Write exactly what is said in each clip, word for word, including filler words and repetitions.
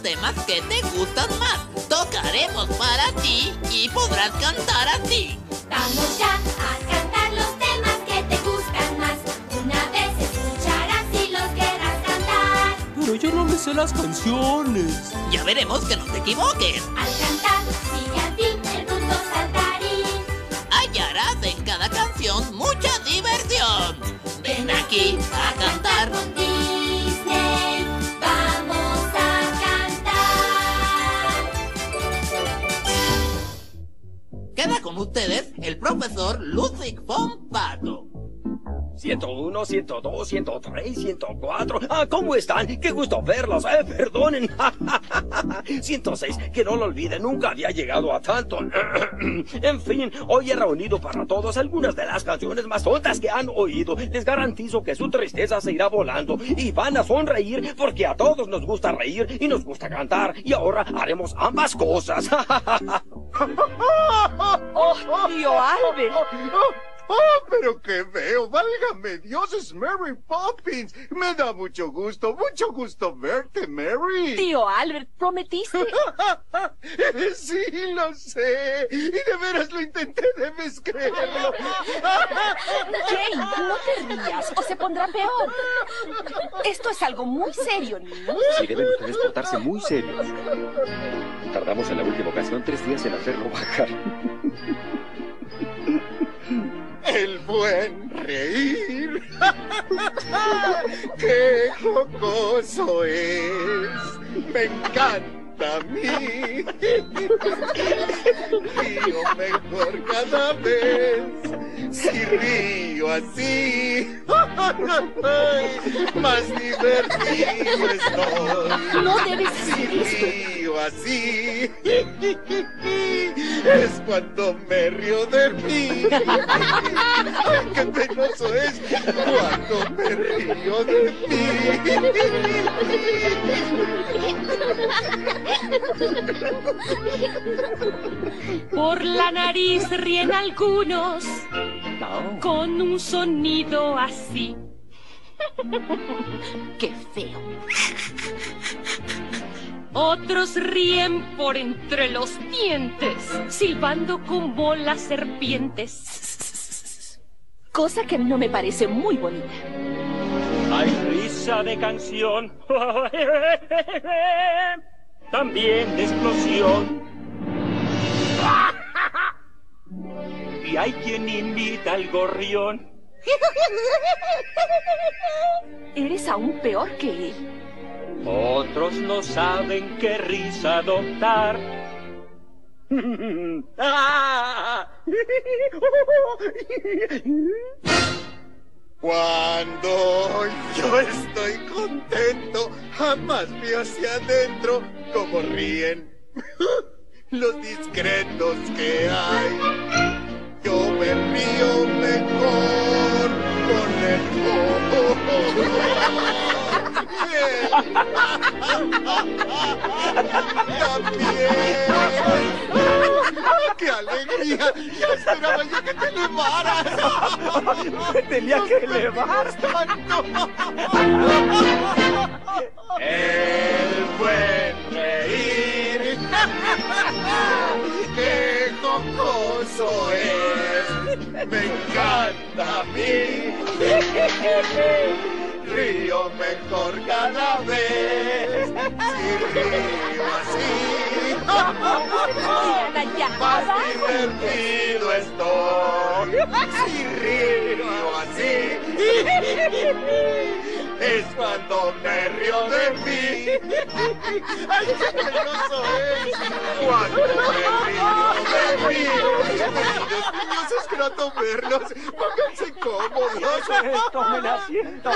temas que te gustan más. Tocaremos para ti y podrás cantar así. Vamos ya a cantar los temas que te gustan más. Una vez escucharás y los querrás cantar. Pero yo no me sé las canciones. Ya veremos que no te equivoques. Al cantar, sigue a ti el punto saltarín. Hallarás en cada canción mucha diversión. Ven aquí a cantar con Disney. Vamos a cantar. Queda con ustedes el profesor Ludwig von Pato. ciento uno, ciento dos, ciento tres, ciento cuatro. Ah, ¿cómo están? ¡Qué gusto verlos! Eh, perdonen. ciento seis, que no lo olviden, nunca había llegado a tanto. En fin, hoy he reunido para todos algunas de las canciones más tontas que han oído. Les garantizo que su tristeza se irá volando y van a sonreír porque a todos nos gusta reír y nos gusta cantar. Y ahora haremos ambas cosas. ¡Oh, tío Albert! ¡Oh, pero qué veo! ¡Válgame Dios, es Mary Poppins! Me da mucho gusto, mucho gusto verte, Mary. Tío Albert, ¿prometiste? Sí, lo sé. Y de veras lo intenté, debes creerlo. Jane, no te rías o se pondrá peor. Esto es algo muy serio, niños. Sí, deben ustedes portarse muy serios. Tardamos en la última ocasión tres días en hacerlo bajar. El buen reír. ¡Qué jocoso es! ¡Me encanta a mí! Río mejor cada vez. Si río así, más divertido estoy. No debes hacer Si esto. río así, es cuando me río de mí. Ay, qué penoso es cuando me río de mí. Por la nariz ríen algunos No. con un sonido así. ¡Qué feo! Otros ríen por entre los dientes, silbando como las serpientes. Cosa que no me parece muy bonita. Hay risa de canción. También de explosión. Y hay quien imita al gorrión. Eres aún peor que él. Otros no saben qué risa adoptar. ¡Ah! Cuando yo estoy contento, jamás veo hacia adentro como ríen los discretos que hay. Yo me río mejor con el También. ¡Qué alegría! ¡Ya esperaba yo que te elevaras! Tenía que elevar. El buen reír. ¡Qué jocoso es! ¡Me encanta a mí! Río mejor cada vez. Si río así, Diana, ya, más abajo. divertido estoy. Si río así, es cuando me río de mí. ¡Ay, qué penoso es! Cuando me río de mí. Queridos niños, es grato verlos. Pónganse cómodos. Tomen asiento.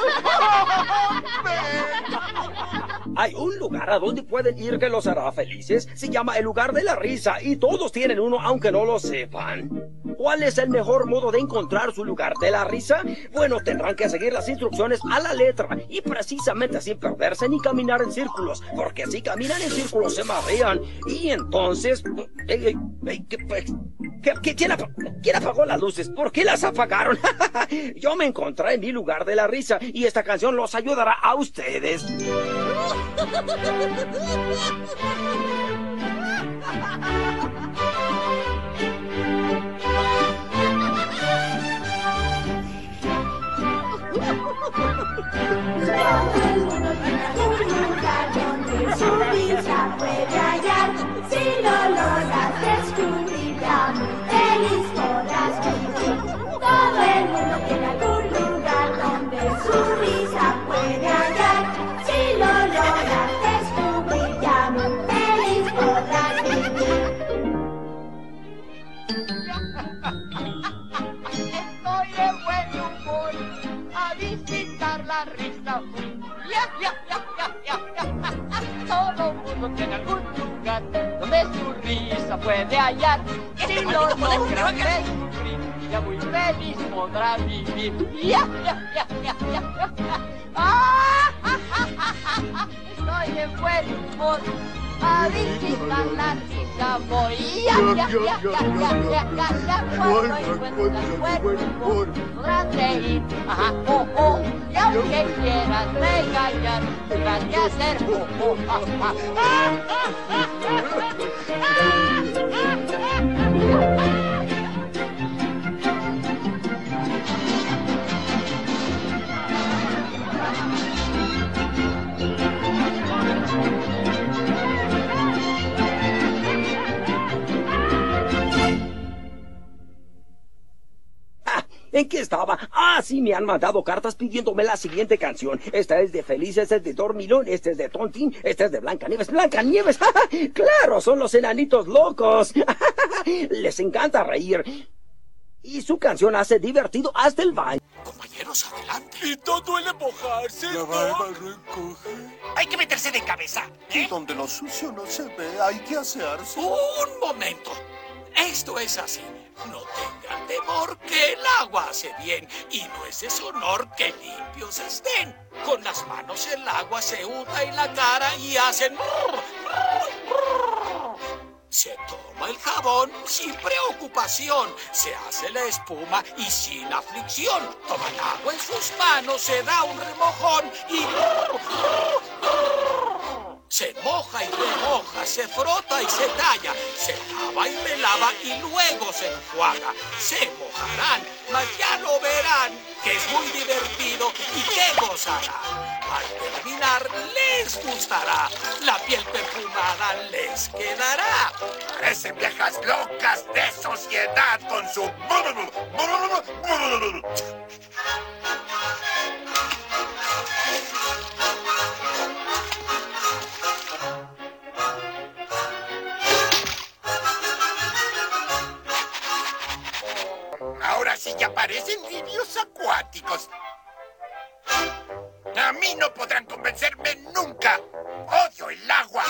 Hay un lugar a donde pueden ir que los hará felices. Se llama el lugar de la risa y todos tienen uno aunque no lo sepan. ¿Cuál es el mejor modo de encontrar su lugar de la risa? Bueno, tendrán que seguir las instrucciones a la letra y precisamente sin perderse ni caminar en círculos, porque si caminan en círculos se marean y entonces... ey, ey, ey, ¿qué, ¿Qué, qué, quién, apagó, ¿Quién apagó las luces? ¿Por qué las apagaron? Yo me encontré en mi lugar de la risa y esta canción los ayudará a ustedes. Su risa puede hallar, si lo logras descubrir, ya muy feliz podrás vivir. Todo el mundo tiene algún lugar donde su risa puede hallar, si lo logras descubrir, ya muy feliz podrás vivir. Estoy de buen humor a visitar la risa. Ya, ya, ya, ya, ya, ya. Todo mundo tiene algún lugar donde su risa puede hallar. Si lo logra descubrir, ya muy feliz podrá vivir. Ya, ya, ya, ya, ya, ya. Ah, ja, ja, ja, ja. Estoy de buen humor a visitar la risa. Voy ya, ya, ya, ya, ya, ya, ya, ya. Cuando encuentras buen humor podrás reír. Ajá, oh, oh. Y aunque quieras regañar, tendrás que hacer oh, oh, ah, ah. ¿En qué estaba? Ah, sí, me han mandado cartas pidiéndome la siguiente canción. Esta es de Feliz, esta es de Dormilón, esta es de Tontín, esta es de Blancanieves. ¡Blancanieves! ¡Claro! Son los enanitos locos. Les encanta reír. Y su canción hace divertido hasta el baño. Compañeros, adelante. Y no duele mojarse, La barba no encoge. Hay que meterse de cabeza, Y ¿eh? donde lo sucio no se ve, hay que asearse. Un momento. Esto es así. No tengan temor que el agua hace bien y no es deshonor que limpios estén. Con las manos el agua se unta en la cara y hacen... Se toma el jabón sin preocupación, se hace la espuma y sin aflicción. Toma el agua en sus manos, se da un remojón y... Se moja y remoja, se frota y se talla, se lava y relava y luego se enjuaga. Se mojarán, mas ya lo verán, que es muy divertido y que gozarán. Al terminar les gustará, la piel perfumada les quedará. Parecen viejas locas de sociedad con su... Ahora sí ya parecen niños acuáticos. A mí no podrán convencerme nunca. Odio el agua.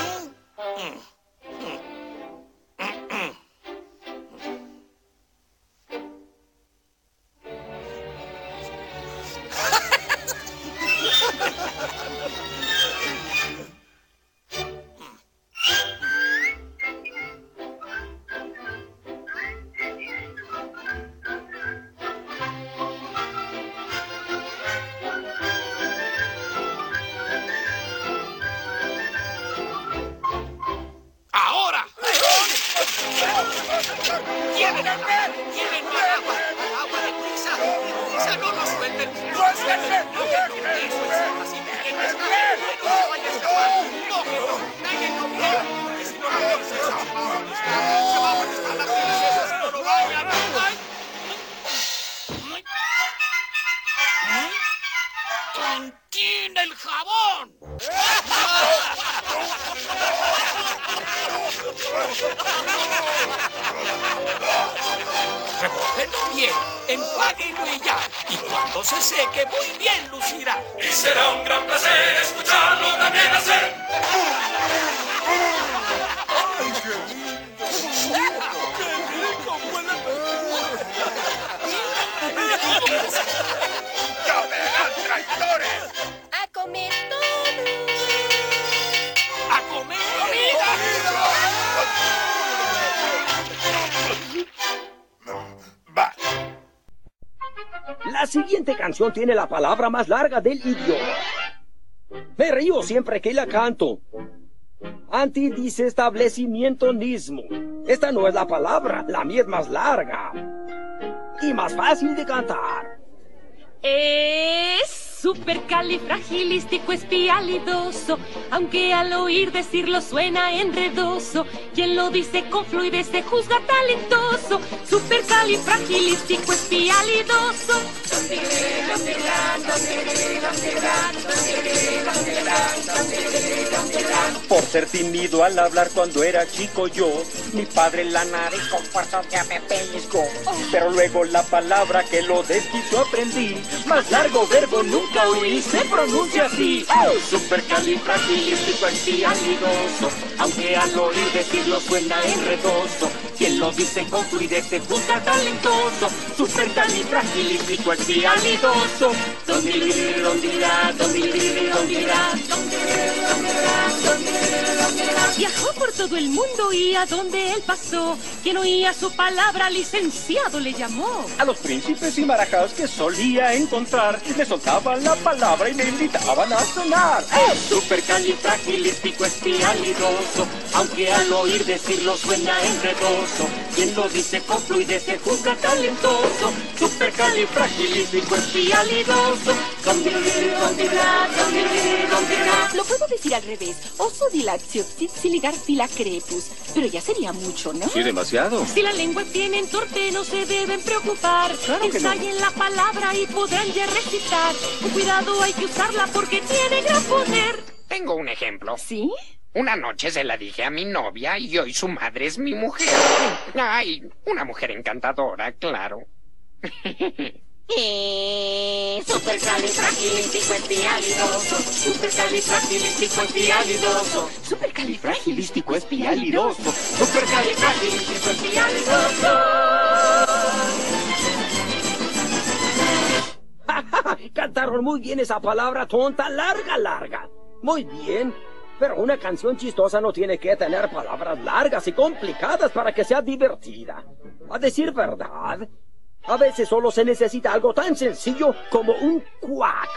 ¡Ahora! ¡Quieren más! ¡Quieren más agua! ¡Agua de prisa! ¡Prisa! ¡No lo suelten! ¡No lo suelten! ¡No, que no! ¡Eso es así! ¡Que no escape! ¡Que no se vaya a escapar! ¡No, que no! ¡Déjenlo bien! ¡Que si no la princesa se va a molestar! ¡Se va a molestar la princesa si no lo vayan! ¡Ay! ¡Tontín el jabón! Remójenlo bien, empáguenlo y ya. Y cuando se seque, muy bien lucirá. Y será un gran placer escucharlo también hacer. ¡Ay, qué lindo! ¡Qué rico! ¡Huele ¡Ya verán, traidores! A comer todos. ¡A comer comida! La siguiente canción tiene la palabra más larga del idioma. Me río siempre que la canto. Antidiestablecimientonismo. Esta no es la palabra, la mía es más larga y más fácil de cantar. Es supercalifragilísticoespialidoso, aunque al oír decirlo suena enredoso. Quien lo dice con fluidez se juzga talentoso. Supercalifragilísticoespialidoso. Por ser tímido al hablar cuando era chico yo, mi padre la nariz con fuerza ya me pellizcó. Pero luego la palabra que lo desquició aprendí. Más largo verbo nunca oí, se pronuncia así. Supercalifragilísticoespialidoso, aunque al oír decirlo suena enredoso. Quien lo dice con fluidez se juzga talentoso. Supercalifragilísticoespialidoso. Viajó por todo el mundo y a donde él pasó, quien oía su palabra licenciado le llamó. A los príncipes y maracas que solía encontrar, le soltaban la palabra y le invitaban a sonar. Supercalifragilísticoespialidoso, aunque al oír decirlo suena enredoso. Quien lo dice con fluidez se juzga talentoso. Supercalifragilísticoespialidoso. Lo puedo decir al revés. Osodilaxioxitiligarfilacrepus. Pero ya sería mucho, ¿no? Sí, demasiado. Si la lengua tienen torpe no se deben preocupar. Claro que no. Ensayen la palabra y podrán ya recitar. Con cuidado hay que usarla porque tiene gran poder. Tengo un ejemplo. ¿Sí? Una noche se la dije a mi novia y hoy su madre es mi mujer. Ay, una mujer encantadora, claro. Eh, supercalifragilísticoespialidoso, supercalifragilísticoespialidoso, Supercalifragilísticoespialidoso. supercalifragilísticoespialidoso. Cantaron muy bien esa palabra tonta, larga, larga. Muy bien. Pero una canción chistosa no tiene que tener palabras largas y complicadas para que sea divertida. A decir verdad, a veces solo se necesita algo tan sencillo como un cuac.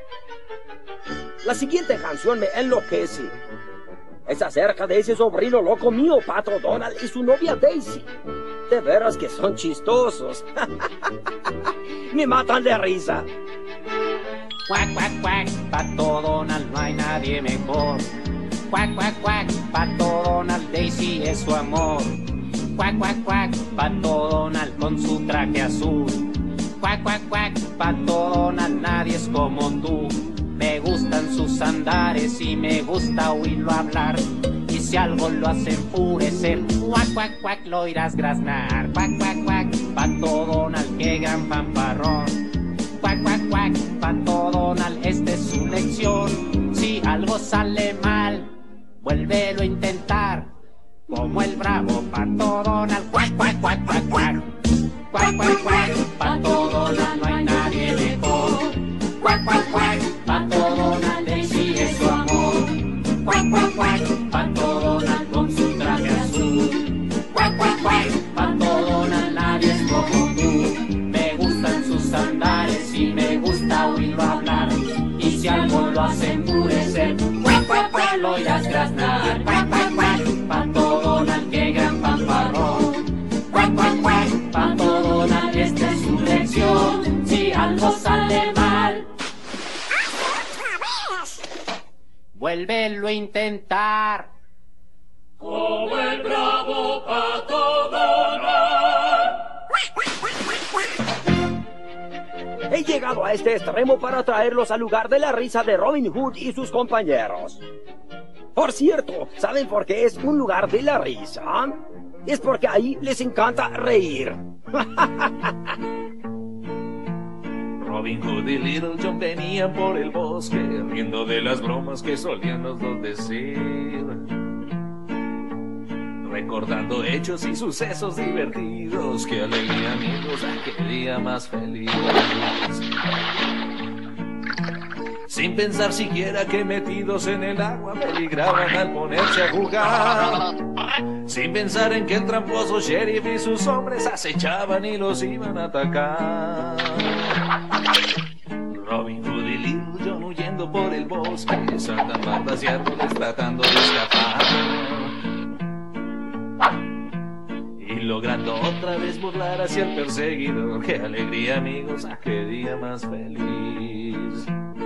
La siguiente canción me enloquece. Es acerca de ese sobrino loco mío, Pato Donald, y su novia Daisy. De veras que son chistosos. Me matan de risa. Cuac, cuac, cuac, Pato Donald, no hay nadie mejor. Cuac, cuac, cuac, Pato Donald, Daisy es su amor. Cuac, cuac, cuac, Pato Donald con su traje azul. Cuac, cuac, cuac, Pato Donald, nadie es como tú. Me gustan sus andares y me gusta oírlo hablar. Y si algo lo hace enfurecer, cuac, cuac, cuac, lo irás graznar. Cuac, cuac, cuac, Pato Donald, qué gran fanfarrón. Cuac, cuac, cuac, Pato Donald, esta es su lección. Si algo sale mal, vuélvelo a intentar. Como el bravo Pato Donald. Cuac, cuac, cuac, cuac, cuac. Cuac, cuac, cuac, Pato Donald, no hay nadie mejor. Cuac, cuac, cuac, Pato Donald, Daisy es su amor. Cuac, cuac, cuac, Pato Donald con su traje azul. Cuac, cuac, cuac, Pato Donald, nadie es como tú. Me gustan sus andares y me gusta oírlo hablar. Y si algo lo hace enfurecer, cuac, cuac, cuac, lo irás graznar. Cuac, cuac, cuac, Pato Donald, qué gran fanfarrón. Cuac, cuac, cuac, Pato Donald, esta es su lección. Si algo sale mal, vuélvelo a intentar. Como el bravo Pato Donald. He llegado a este extremo para traerlos al lugar de la risa de Robin Hood y sus compañeros. Por cierto, ¿saben por qué es un lugar de la risa? Es porque ahí les encanta reír. Robin Hood y Little John venían por el bosque, riendo de las bromas que solían los dos decir, recordando hechos y sucesos divertidos que alegrían amigos aquel día más feliz. sin pensar siquiera que metidos en el agua peligraban al ponerse a jugar, sin pensar en que el tramposo sheriff y sus hombres acechaban y los iban a atacar. Robin Hood y Little John huyendo por el bosque, saltan bardas y árboles tratando de escapar, y logrando otra vez burlar hacia el perseguidor. ¡Qué alegría, amigos! ¡Ah, qué día más feliz!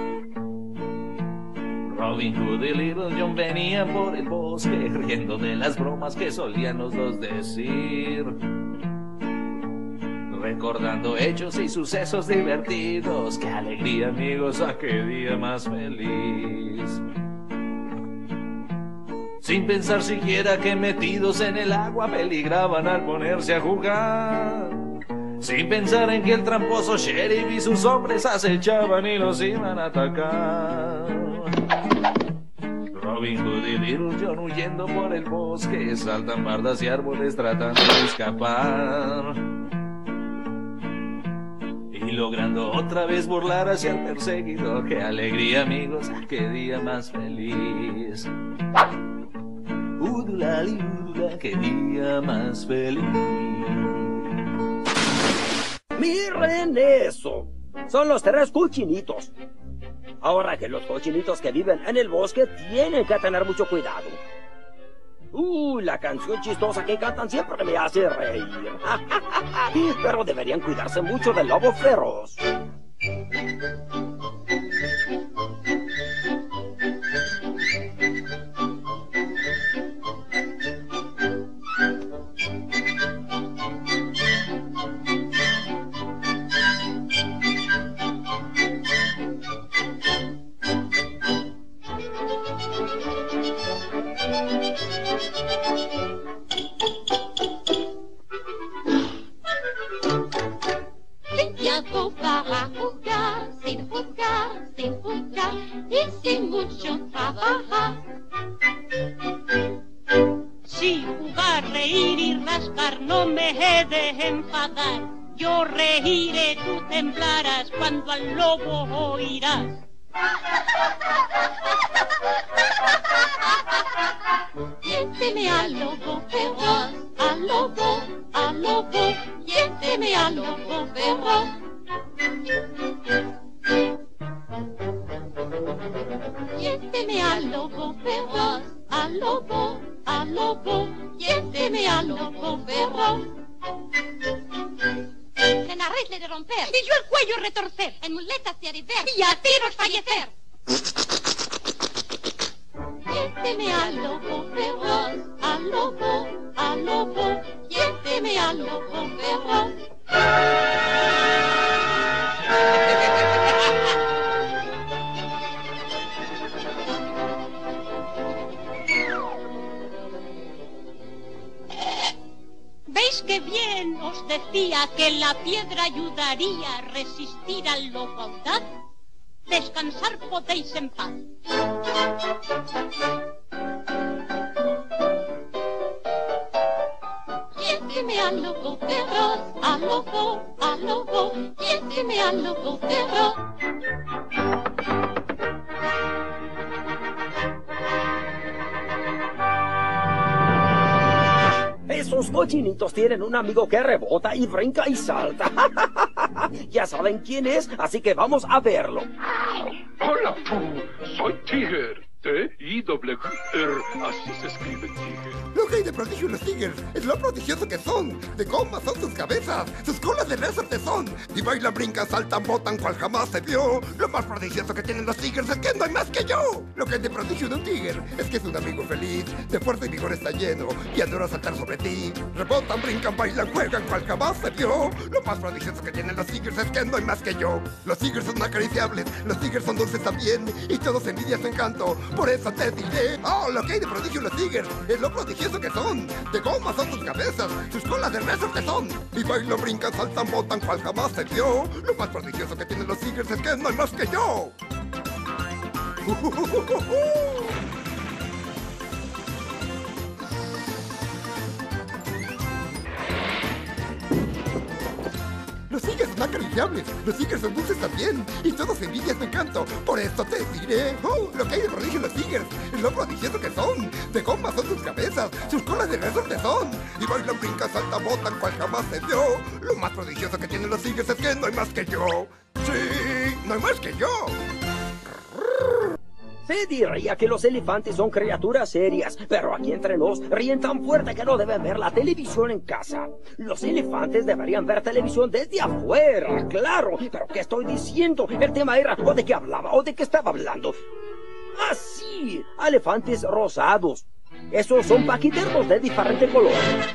Robin Hood y Little John venían por el bosque, riendo de las bromas que solían los dos decir, recordando hechos y sucesos divertidos. ¡Qué alegría, amigos! ¡Ah, qué día más feliz! Sin pensar siquiera que metidos en el agua peligraban al ponerse a jugar, sin pensar en que el tramposo sheriff y sus hombres acechaban y los iban a atacar. Robin Hood y Little John huyendo por el bosque, saltan bardas y árboles tratando de escapar, y logrando otra vez burlar hacia el perseguidor. ¡Qué alegría, amigos! ¡Qué día más feliz! Udulali, udula, qué día más feliz. ¡Miren eso! Son los tres cochinitos. Ahora que los cochinitos que viven en el bosque tienen que tener mucho cuidado. Uh, la canción chistosa que cantan siempre me hace reír. Pero deberían cuidarse mucho del lobo feroz. Para jugar, sin juzgar, sin juzgar y sin mucho trabajar. Si jugar, reír y rascar no me he de enfadar, yo reiré, tú temblarás cuando al lobo oirás. Lléveme al lobo feroz, al lobo, al lobo, lléveme al lobo feroz. Lléveme al lobo feroz, al lobo, al lobo, lléveme al lobo feroz. En arresle de romper, y yo el cuello retorcer, en muletas de ariver, y a tiros fallecer. Lléveme al lobo feroz, al lobo, al lobo, lléveme al lobo feroz. ¿Veis que bien os decía que la piedra ayudaría a resistir al lobo audaz? Descansar podéis en paz. Lléveme al lobo feroz, al lobo, al lobo, lléveme al lobo feroz. Esos cochinitos tienen un amigo que rebota y brinca y salta. Ya saben quién es, así que vamos a verlo. Hola, Pooh. Soy Tiger. T I W R. Así se escribe Tiger. Lo que hay de prodigio en los Tigers es lo prodigioso que son. De goma son sus cabezas, sus colas de resorte son. Y bailan, brincan, saltan, botan, cual jamás se vio. Lo más prodigioso que tienen los Tigers es que no hay más que yo. Lo que hay de prodigio de un Tiger es que es un amigo feliz. De fuerza y vigor está lleno y adora saltar sobre ti. Rebotan, brincan, bailan, juegan, cual jamás se vio. Lo más prodigioso que tienen los Tigers es que no hay más que yo. Los Tigers son acariciables, los Tigers son dulces también. Y todos envidian su encanto. Por eso te diré, oh, lo que hay de prodigio en los Tigers es lo prodigioso que son. De goma son sus cabezas, sus colas de resorte son. Y bailan, brincan, saltan, botan, cual jamás se vio. Lo más prodigioso que tienen los Tigers es que no hay más que yo. Los Tigers son acariciables, los tigres son dulces también, y todos envidian su encanto. Por esto te diré, oh, lo que hay de prodigio en los tigres, es lo prodigioso que son. De goma son sus cabezas, sus colas de resorte son, y bailan, brincan, saltan, botan, cual jamás se vio. Lo más prodigioso que tienen los tigres es que no hay más que yo. Sí, no hay más que yo. Se diría que los elefantes son criaturas serias, pero aquí entre nos ríen tan fuerte que no deben ver la televisión en casa. Los elefantes deberían ver televisión desde afuera, claro. ¿Pero qué estoy diciendo? El tema era o de qué hablaba o de qué estaba hablando. Ah, sí, elefantes rosados. Esos son paquidermos de diferente color.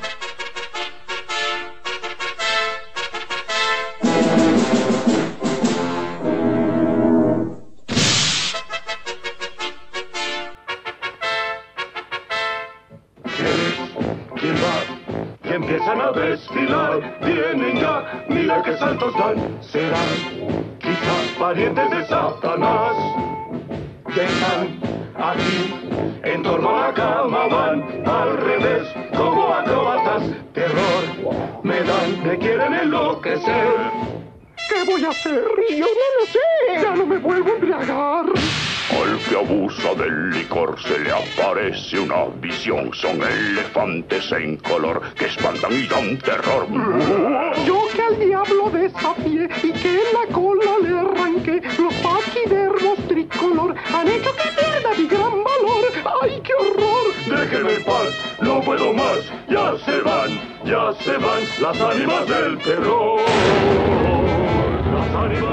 Empiezan a desfilar, vienen ya, mira qué saltos dan. Serán quizás parientes de Satanás. Llegan aquí, en torno a la cama van, al revés, como acróbatas. Terror, me dan, me quieren enloquecer. ¿Qué voy a hacer? Yo no lo sé, ya no me vuelvo a embriagar. Al que abusa del licor se le aparece una visión. Son elefantes en color que espantan y dan terror. Yo que al diablo desafié y que en la cola le arranqué, los paquidermos tricolor han hecho que pierda mi gran valor. ¡Ay, qué horror! Déjenme en paz, no puedo más. Ya se van, ya se van las ánimas del terror. Las ánimas.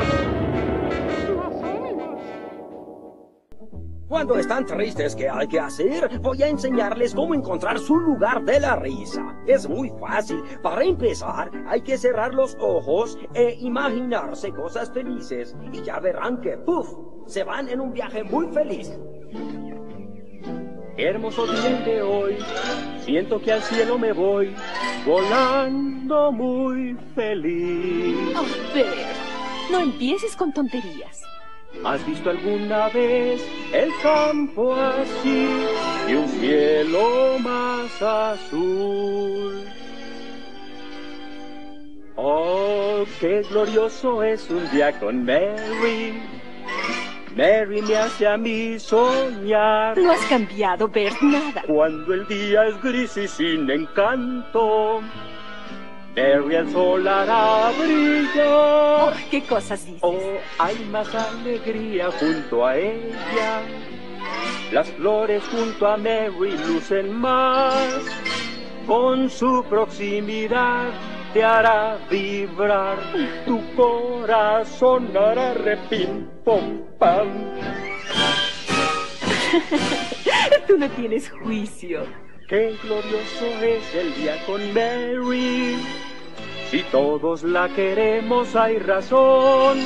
Cuando están tristes, ¿qué hay que hacer? Voy a enseñarles cómo encontrar su lugar de la risa. Es muy fácil. Para empezar, hay que cerrar los ojos e imaginarse cosas felices. Y ya verán que, ¡puf!, se van en un viaje muy feliz. Hermoso día de hoy, siento que al cielo me voy, volando muy feliz. Oh, Bert, no empieces con tonterías. ¿Has visto alguna vez el campo así y un cielo más azul? Oh, qué glorioso es un día con Mary. Mary me hace a mí soñar. No has cambiado, Bert, nada. Cuando el día es gris y sin encanto, Mary el sol hará brillar. Oh, ¿qué cosas dices? Oh, hay más alegría junto a ella. Las flores junto a Mary lucen más. Con su proximidad te hará vibrar. Tu corazón hará repim, pom, pam. Tú no tienes juicio. Qué glorioso es el día con Mary. Si todos la queremos hay razón.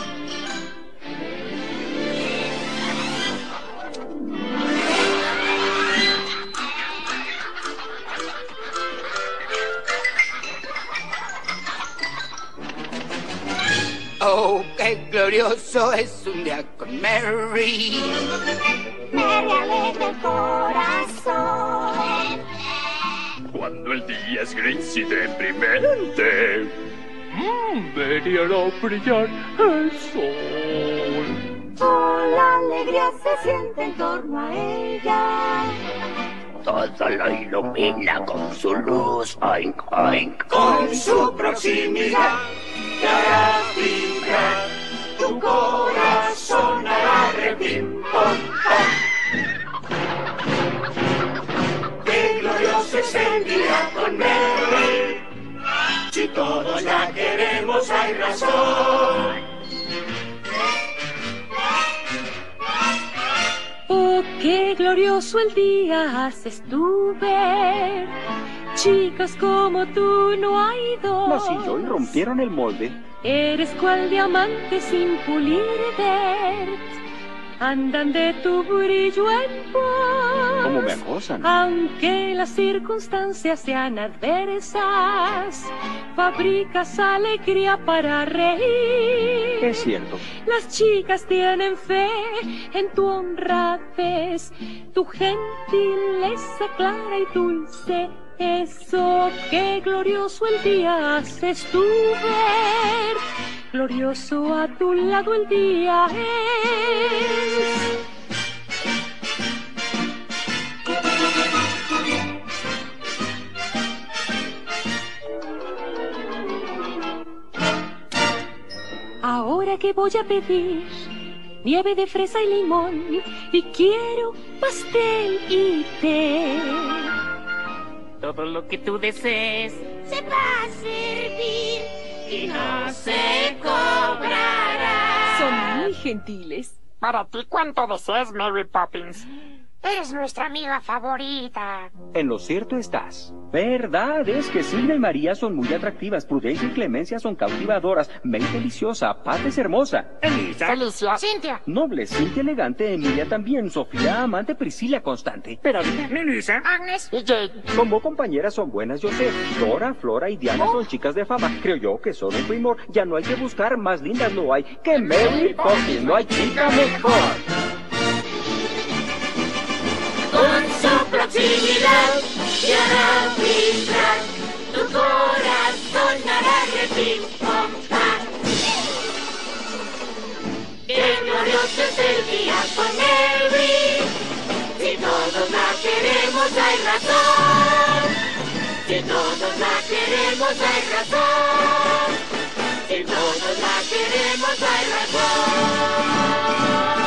Oh, qué glorioso es un día con Mary. Mary alegra el corazón. Cuando el día es gris y deprimente, mmm, Mary hará brillar el sol. Oh, la alegría se siente en torno a ella. Todo lo ilumina con su luz, oink, oink. Con su proximidad te hará vibrar. Tu corazón hará repim, pom, pom. Qué glorioso es el día con Mary. Si todos la queremos hay razón. Oh, qué glorioso el día haces tú ver. Chicas como tú no hay dos. Masillo y rompieron el molde. Eres cual diamante sin pulir, Bert. Andan de tu brillo en pos. ¿Cómo me acosan? Aunque las circunstancias sean adversas, fabricas alegría para reír. Es cierto. Las chicas tienen fe en tu honradez, tu gentileza clara y dulce Eso, qué glorioso el día haces tú ver. Glorioso a tu lado el día es. Ahora que voy a pedir nieve de fresa y limón, y quiero pastel y té. Todo lo que tú desees Se va a servir y no se cobrará. Son muy gentiles. Para ti, ¿cuánto deseas, Mary Poppins? Eres nuestra amiga favorita. En lo cierto estás. Verdad es que Silvia y María son muy atractivas, Prudencia y Clemencia son cautivadoras, May deliciosa, Pat es hermosa, Elisa, Felicia, Cintia, Noble, Cintia elegante, Emilia también, Sofía amante, Priscila constante. Peralta, Melissa, Agnes y Jade. Como compañeras son buenas, yo sé. Dora, Flora y Diana son chicas de fama. Creo yo que son un primor. Ya no hay que buscar, más lindas no hay que Mary Poppins. No hay chica mejor. Con su proximidad te hará vibrar, tu corazón hará repimpompa. Qué glorioso es el día con Mary. Si todos la queremos hay razón. Si todos la queremos hay razón. Si todos la queremos hay razón.